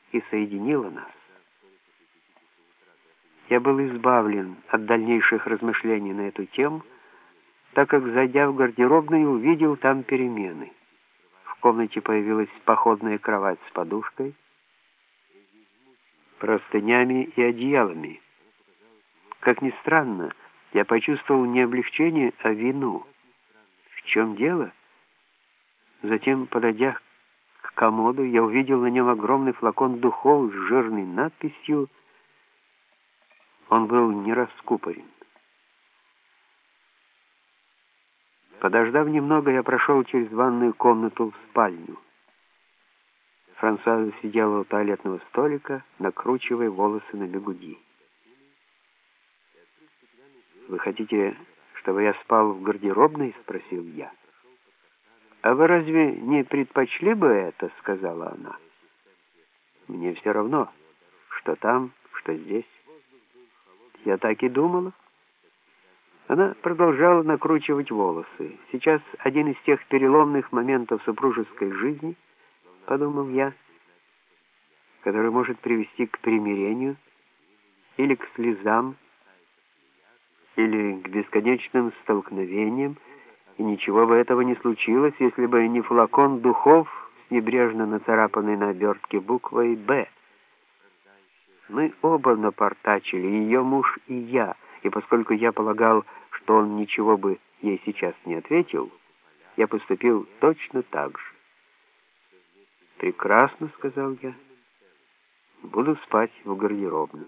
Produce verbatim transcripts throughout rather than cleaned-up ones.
и соединила нас. Я был избавлен от дальнейших размышлений на эту тему, так как, зайдя в гардеробную, увидел там перемены. В комнате появилась походная кровать с подушкой, простынями и одеялами. Как ни странно, я почувствовал не облегчение, а вину. В чем дело? Затем, подойдя к комоду, я увидел на нем огромный флакон духов с жирной надписью. Он был не раскупорен. Подождав немного, я прошел через ванную комнату в спальню. Франсуаза сидела у туалетного столика, накручивая волосы на бигуди. «Вы хотите, чтобы я спал в гардеробной?» — спросил я. «А вы разве не предпочли бы это?» — сказала она. «Мне все равно, что там, что здесь». «Я так и думала». Она продолжала накручивать волосы. Сейчас один из тех переломных моментов супружеской жизни, подумал я, который может привести к примирению или к слезам, или к бесконечным столкновениям, и ничего бы этого не случилось, если бы не флакон духов с небрежно нацарапанной на обертке буквой «Б». Мы оба напортачили, ее муж и я, и поскольку я полагал, что он ничего бы ей сейчас не ответил, я поступил точно так же. «Прекрасно», — сказал я, — «буду спать в гардеробной».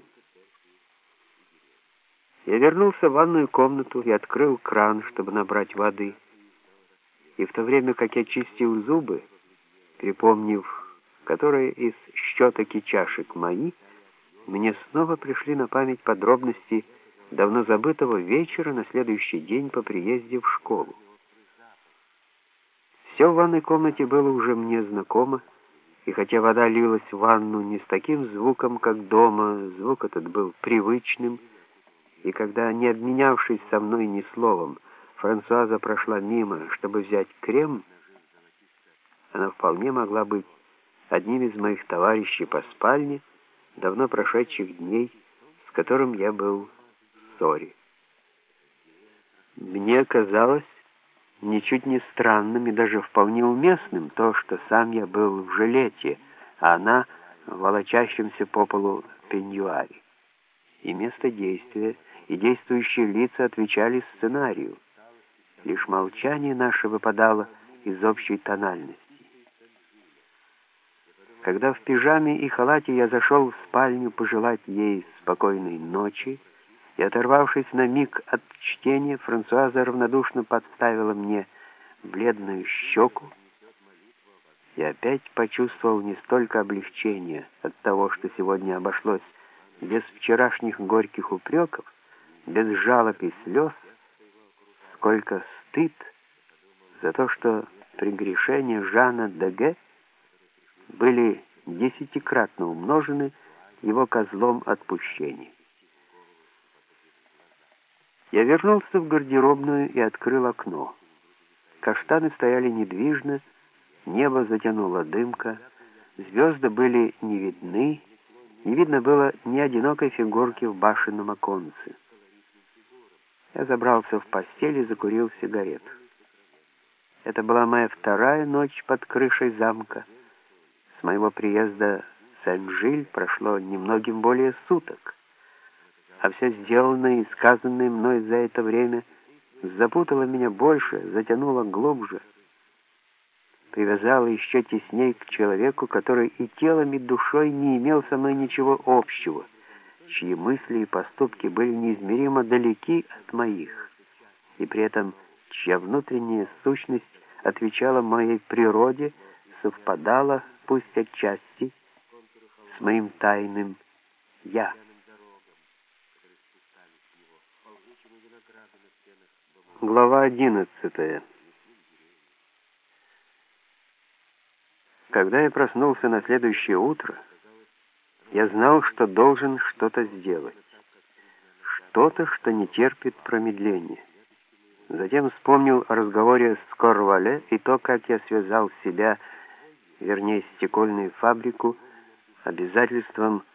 Я вернулся в ванную комнату и открыл кран, чтобы набрать воды. И в то время, как я чистил зубы, припомнив, которые из щеток и чашек мои, мне снова пришли на память подробности давно забытого вечера на следующий день по приезде в школу. Все в ванной комнате было уже мне знакомо, и хотя вода лилась в ванну не с таким звуком, как дома, звук этот был привычным, и когда, не обменявшись со мной ни словом, Франсуаза прошла мимо, чтобы взять крем, она вполне могла быть одним из моих товарищей по спальне, давно прошедших дней, с которым я был в ссоре. Мне казалось ничуть не странным и даже вполне уместным то, что сам я был в жилете, а она в волочащемся по полу пеньюаре. И место действия, и действующие лица отвечали сценарию. Лишь молчание наше выпадало из общей тональности. Когда в пижаме и халате я зашел в спальню пожелать ей спокойной ночи, и, оторвавшись на миг от чтения, Франсуаза равнодушно подставила мне бледную щеку, я опять почувствовал не столько облегчение от того, что сегодня обошлось без вчерашних горьких упреков, без жалоб и слез, сколько стыд за то, что прегрешения Жана Деге были десятикратно умножены его козлом отпущения. Я вернулся в гардеробную и открыл окно. Каштаны стояли недвижно, небо затянуло дымка, звезды были не видны, не видно было ни одинокой фигурки в башенном оконце. Я забрался в постель и закурил сигарету. Это была моя вторая ночь под крышей замка. С моего приезда в Сен-Жиль прошло немногим более суток, а все сделанное и сказанное мной за это время запутало меня больше, затянуло глубже, привязало еще тесней к человеку, который и телом, и душой не имел со мной ничего общего, чьи мысли и поступки были неизмеримо далеки от моих, и при этом чья внутренняя сущность отвечала моей природе, совпадала, пусть отчасти, с моим тайным «я». Глава одиннадцатая. Когда я проснулся на следующее утро, я знал, что должен что-то сделать. Что-то, что не терпит промедления. Затем вспомнил о разговоре с Корвале и то, как я связал себя, вернее, стекольную фабрику, обязательством